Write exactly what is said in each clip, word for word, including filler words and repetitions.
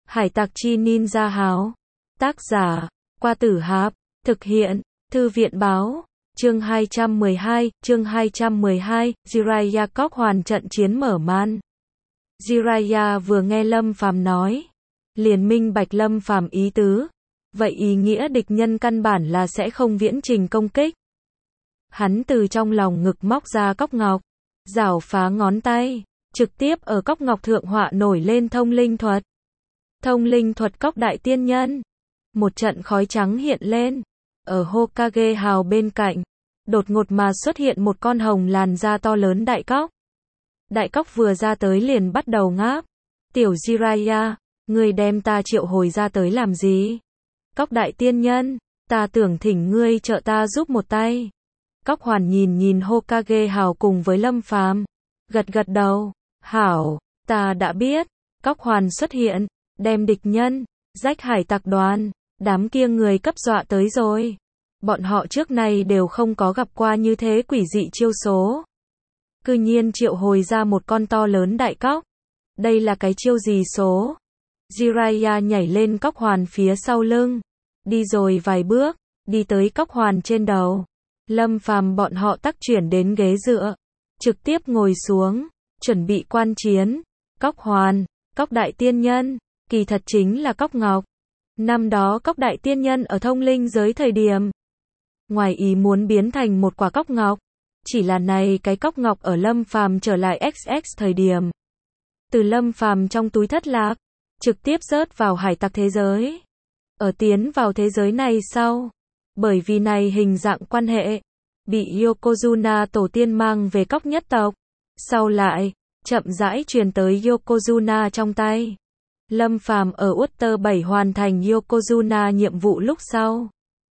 Hải tặc chi ninja háo. Tác giả, Qua Tử Hạp. Thực hiện, Thư viện báo. Chương hai trăm mười hai, chương hai trăm mười hai, Jiraiya Cóc Hoàn trận chiến mở màn. Jiraiya vừa nghe Lâm Phàm nói, liền minh bạch Lâm Phàm ý tứ. Vậy ý nghĩa địch nhân căn bản là sẽ không viễn trình công kích. Hắn từ trong lòng ngực móc ra cóc ngọc, giảo phá ngón tay, trực tiếp ở cóc ngọc thượng họa nổi lên thông linh thuật. Thông linh thuật cóc đại tiên nhân. Một trận khói trắng hiện lên. Ở Hokage hào bên cạnh, đột ngột mà xuất hiện một con hồng làn da to lớn đại cóc. Đại cóc vừa ra tới liền bắt đầu ngáp. Tiểu Jiraiya, ngươi đem ta triệu hồi ra tới làm gì? Cóc đại tiên nhân, ta tưởng thỉnh ngươi trợ ta giúp một tay. Cóc Hoàn nhìn nhìn Hokage hào cùng với Lâm Phàm, gật gật đầu. Hảo, ta đã biết. Cóc Hoàn xuất hiện, đem địch nhân, rách hải tặc đoàn, đám kia người cấp dọa tới rồi. Bọn họ trước nay đều không có gặp qua như thế quỷ dị chiêu số. Cư nhiên triệu hồi ra một con to lớn đại cóc. Đây là cái chiêu gì số? Jiraiya nhảy lên Cóc Hoàn phía sau lưng, đi rồi vài bước, đi tới Cóc Hoàn trên đầu. Lâm Phàm bọn họ tắc chuyển đến ghế dựa, trực tiếp ngồi xuống, chuẩn bị quan chiến. Cóc Hoàn, Cóc đại tiên nhân, kỳ thật chính là Cóc Ngọc. Năm đó Cóc đại tiên nhân ở thông linh giới thời điểm, ngoài ý muốn biến thành một quả cóc ngọc. Chỉ là này cái cóc ngọc ở Lâm Phàm trở lại ích ích thời điểm, từ Lâm Phàm trong túi thất lạc, trực tiếp rớt vào hải tặc thế giới. Ở tiến vào thế giới này sau, bởi vì này hình dạng quan hệ, bị Yokozuna tổ tiên mang về cóc nhất tộc. Sau lại, chậm rãi truyền tới Yokozuna trong tay. Lâm Phàm ở Utter bảy hoàn thành Yokozuna nhiệm vụ lúc sau,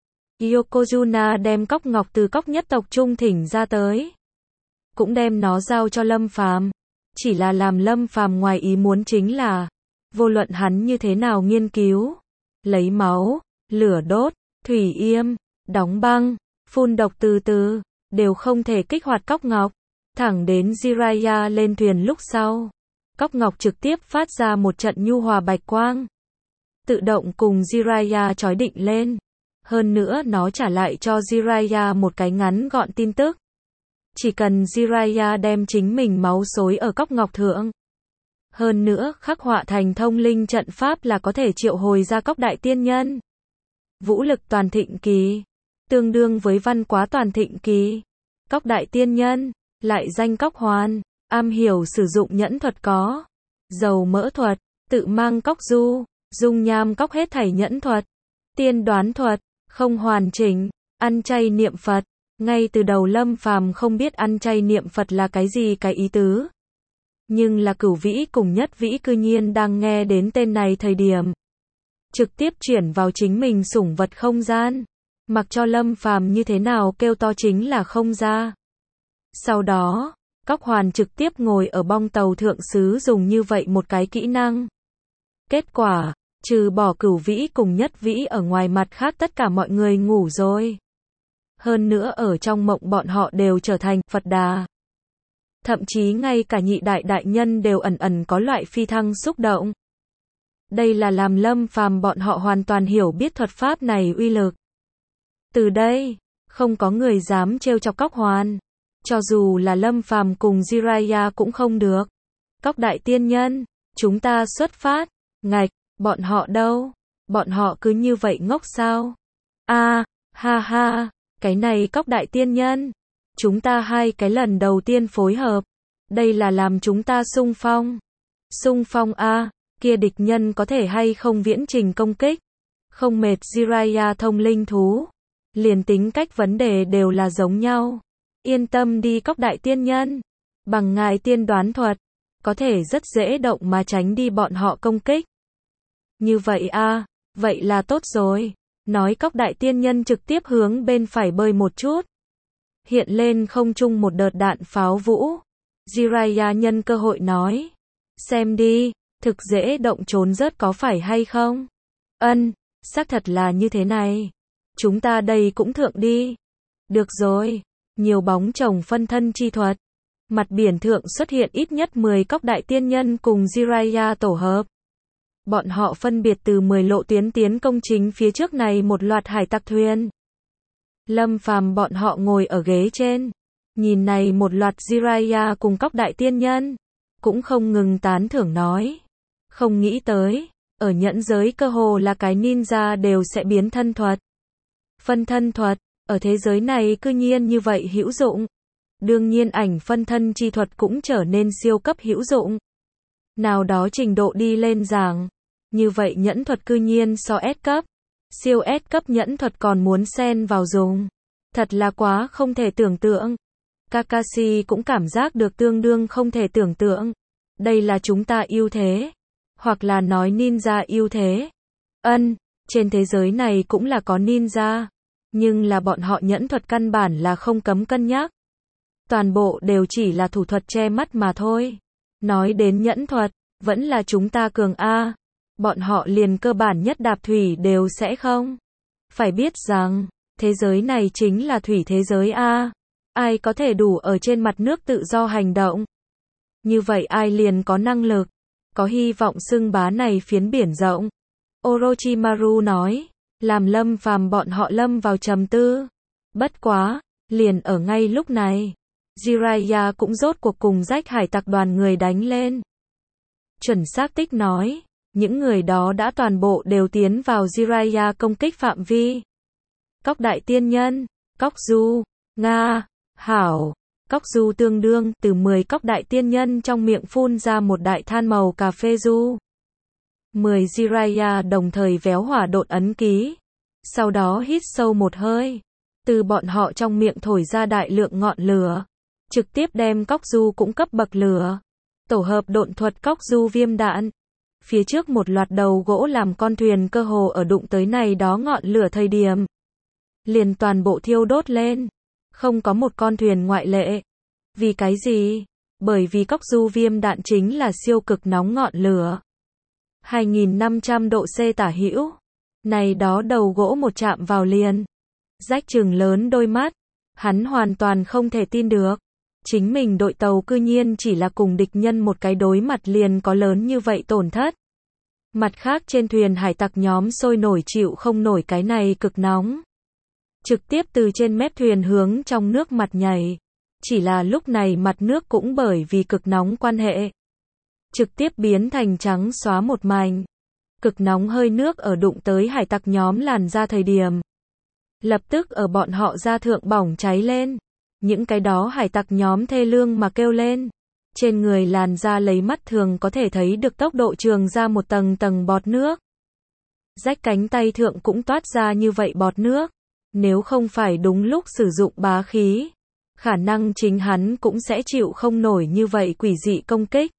Yokozuna đem cóc ngọc từ cóc nhất tộc trung thỉnh ra tới, cũng đem nó giao cho Lâm Phàm. Chỉ là làm Lâm Phàm ngoài ý muốn chính là, vô luận hắn như thế nào nghiên cứu, lấy máu, lửa đốt, thủy yêm, đóng băng, phun độc từ từ, đều không thể kích hoạt cóc ngọc. Thẳng đến Jiraiya lên thuyền lúc sau, cóc ngọc trực tiếp phát ra một trận nhu hòa bạch quang, tự động cùng Jiraiya chói định lên. Hơn nữa nó trả lại cho Jiraiya một cái ngắn gọn tin tức. Chỉ cần Jiraiya đem chính mình máu xối ở cóc ngọc thượng, hơn nữa khắc họa thành thông linh trận pháp là có thể triệu hồi ra cóc đại tiên nhân. Vũ lực toàn thịnh kỳ, tương đương với văn quá toàn thịnh kỳ. Cóc đại tiên nhân, lại danh Cóc Hoàn, am hiểu sử dụng nhẫn thuật có dầu mỡ thuật, tự mang cóc du, dung nham cóc hết thảy nhẫn thuật, tiên đoán thuật, không hoàn chỉnh, ăn chay niệm Phật. Ngay từ đầu Lâm Phàm không biết ăn chay niệm Phật là cái gì cái ý tứ. Nhưng là Cửu Vĩ cùng Nhất Vĩ cư nhiên đang nghe đến tên này thời điểm, trực tiếp chuyển vào chính mình sủng vật không gian. Mặc cho Lâm Phàm như thế nào kêu to chính là không ra. Sau đó, Cóc Hoàn trực tiếp ngồi ở bong tàu thượng sứ dùng như vậy một cái kỹ năng. Kết quả, trừ bỏ Cửu Vĩ cùng Nhất Vĩ ở ngoài mặt khác tất cả mọi người ngủ rồi. Hơn nữa ở trong mộng bọn họ đều trở thành Phật Đà. Thậm chí ngay cả nhị đại đại nhân đều ẩn ẩn có loại phi thăng xúc động. Đây là làm Lâm Phàm bọn họ hoàn toàn hiểu biết thuật pháp này uy lực. Từ đây, không có người dám trêu chọc Cóc Hoàn. Cho dù là Lâm Phàm cùng Jiraiya cũng không được. Cóc đại tiên nhân, chúng ta xuất phát. Ngạch, bọn họ đâu? Bọn họ cứ như vậy ngốc sao? A, à, ha ha, cái này Cóc đại tiên nhân. Chúng ta hai cái lần đầu tiên phối hợp. Đây là làm chúng ta xung phong. Xung phong a, à, kia địch nhân có thể hay không viễn trình công kích. Không mệt Jiraiya thông linh thú. Liền tính cách vấn đề đều là giống nhau. Yên tâm đi Cóc đại tiên nhân. Bằng ngài tiên đoán thuật, có thể rất dễ động mà tránh đi bọn họ công kích. Như vậy a, à, vậy là tốt rồi. Nói Cóc đại tiên nhân trực tiếp hướng bên phải bơi một chút. Hiện lên không trung một đợt đạn pháo vũ. Jiraiya nhân cơ hội nói. Xem đi, thực dễ động trốn rớt có phải hay không? Ân, xác thật là như thế này. Chúng ta đây cũng thượng đi. Được rồi. Nhiều bóng chồng phân thân chi thuật. Mặt biển thượng xuất hiện ít nhất mười Cóc đại tiên nhân cùng Jiraiya tổ hợp. bọn họ phân biệt từ mười lộ tuyến tiến công chính phía trước này một loạt hải tặc thuyền. Lâm Phàm bọn họ ngồi ở ghế trên, nhìn này một loạt Jiraiya cùng Cóc đại tiên nhân, cũng không ngừng tán thưởng nói. Không nghĩ tới, ở nhẫn giới cơ hồ là cái ninja đều sẽ biến thân thuật. Phân thân thuật, ở thế giới này cư nhiên như vậy hữu dụng. Đương nhiên ảnh phân thân chi thuật cũng trở nên siêu cấp hữu dụng. Nào đó trình độ đi lên giảng, như vậy nhẫn thuật cư nhiên so S cấp, siêu S cấp nhẫn thuật còn muốn xen vào dùng. Thật là quá không thể tưởng tượng. Kakashi cũng cảm giác được tương đương không thể tưởng tượng. Đây là chúng ta ưu thế, hoặc là nói ninja ưu thế. Ân, trên thế giới này cũng là có ninja, nhưng là bọn họ nhẫn thuật căn bản là không cấm cân nhắc. Toàn bộ đều chỉ là thủ thuật che mắt mà thôi. Nói đến nhẫn thuật, vẫn là chúng ta cường A. Bọn họ liền cơ bản nhất đạp thủy đều sẽ không. Phải biết rằng, thế giới này chính là thủy thế giới A. Ai có thể đủ ở trên mặt nước tự do hành động? Như vậy ai liền có năng lực, có hy vọng xưng bá này phiến biển rộng. Orochimaru nói, làm Lâm Phàm bọn họ lâm vào trầm tư. Bất quá, liền ở ngay lúc này, Jiraiya cũng rốt cuộc cùng rách hải tặc đoàn người đánh lên. Chuẩn xác tích nói, những người đó đã toàn bộ đều tiến vào Jiraiya công kích phạm vi. Cóc đại tiên nhân, Cóc Du, Nga, Hảo, Cóc Du tương đương từ mười cóc đại tiên nhân trong miệng phun ra một đại than màu cà phê du. mười Jiraiya đồng thời véo hỏa độn ấn ký. Sau đó hít sâu một hơi. Từ bọn họ trong miệng thổi ra đại lượng ngọn lửa. Trực tiếp đem Cóc Du cũng cấp bậc lửa. Tổ hợp độn thuật Cóc Du viêm đạn. Phía trước một loạt đầu gỗ làm con thuyền cơ hồ ở đụng tới này đó ngọn lửa thời điểm. Liền toàn bộ thiêu đốt lên. Không có một con thuyền ngoại lệ. Vì cái gì? Bởi vì Cóc Du viêm đạn chính là siêu cực nóng ngọn lửa. hai nghìn năm trăm độ C tả hữu. Này đó đầu gỗ một chạm vào liền. Rách trừng lớn đôi mắt. Hắn hoàn toàn không thể tin được. Chính mình đội tàu cư nhiên chỉ là cùng địch nhân một cái đối mặt liền có lớn như vậy tổn thất. Mặt khác trên thuyền hải tặc nhóm sôi nổi chịu không nổi cái này cực nóng. Trực tiếp từ trên mép thuyền hướng trong nước mặt nhảy. Chỉ là lúc này mặt nước cũng bởi vì cực nóng quan hệ. Trực tiếp biến thành trắng xóa một mảnh. Cực nóng hơi nước ở đụng tới hải tặc nhóm làn ra thời điểm. Lập tức ở bọn họ da thượng bỏng cháy lên. Những cái đó hải tặc nhóm thê lương mà kêu lên. Trên người làn da lấy mắt thường có thể thấy được tốc độ trường ra một tầng tầng bọt nước. Rách cánh tay thượng cũng toát ra như vậy bọt nước. Nếu không phải đúng lúc sử dụng bá khí, khả năng chính hắn cũng sẽ chịu không nổi như vậy quỷ dị công kích.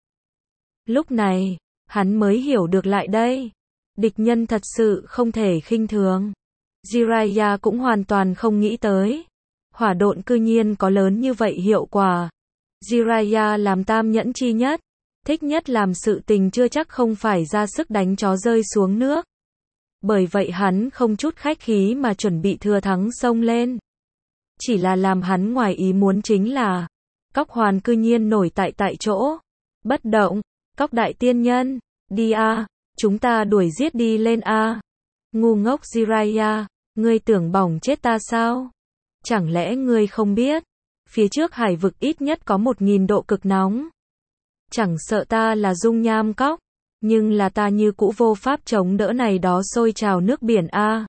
Lúc này, hắn mới hiểu được lại đây. Địch nhân thật sự không thể khinh thường. Jiraiya cũng hoàn toàn không nghĩ tới. Hỏa độn cư nhiên có lớn như vậy hiệu quả. Jiraiya làm tam nhẫn chi nhất. Thích nhất làm sự tình chưa chắc không phải ra sức đánh chó rơi xuống nước. Bởi vậy hắn không chút khách khí mà chuẩn bị thừa thắng xông lên. Chỉ là làm hắn ngoài ý muốn chính là Cóc hoàn cư nhiên nổi tại tại chỗ. Bất động. Cóc đại tiên nhân. Đi a, chúng ta đuổi giết đi lên a. Ngu ngốc Jiraiya, ngươi tưởng bỏng chết ta sao? Chẳng lẽ ngươi không biết? Phía trước hải vực ít nhất có một nghìn độ cực nóng. Chẳng sợ ta là dung nham cóc. Nhưng là ta như cũ vô pháp chống đỡ này đó sôi trào nước biển a.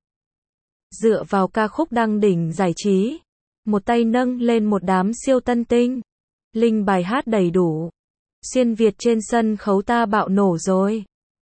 Dựa vào ca khúc đăng đỉnh giải trí. Một tay nâng lên một đám siêu tân tinh. Linh bài hát đầy đủ. Xuyên Việt trên sân khấu ta bạo nổ rồi.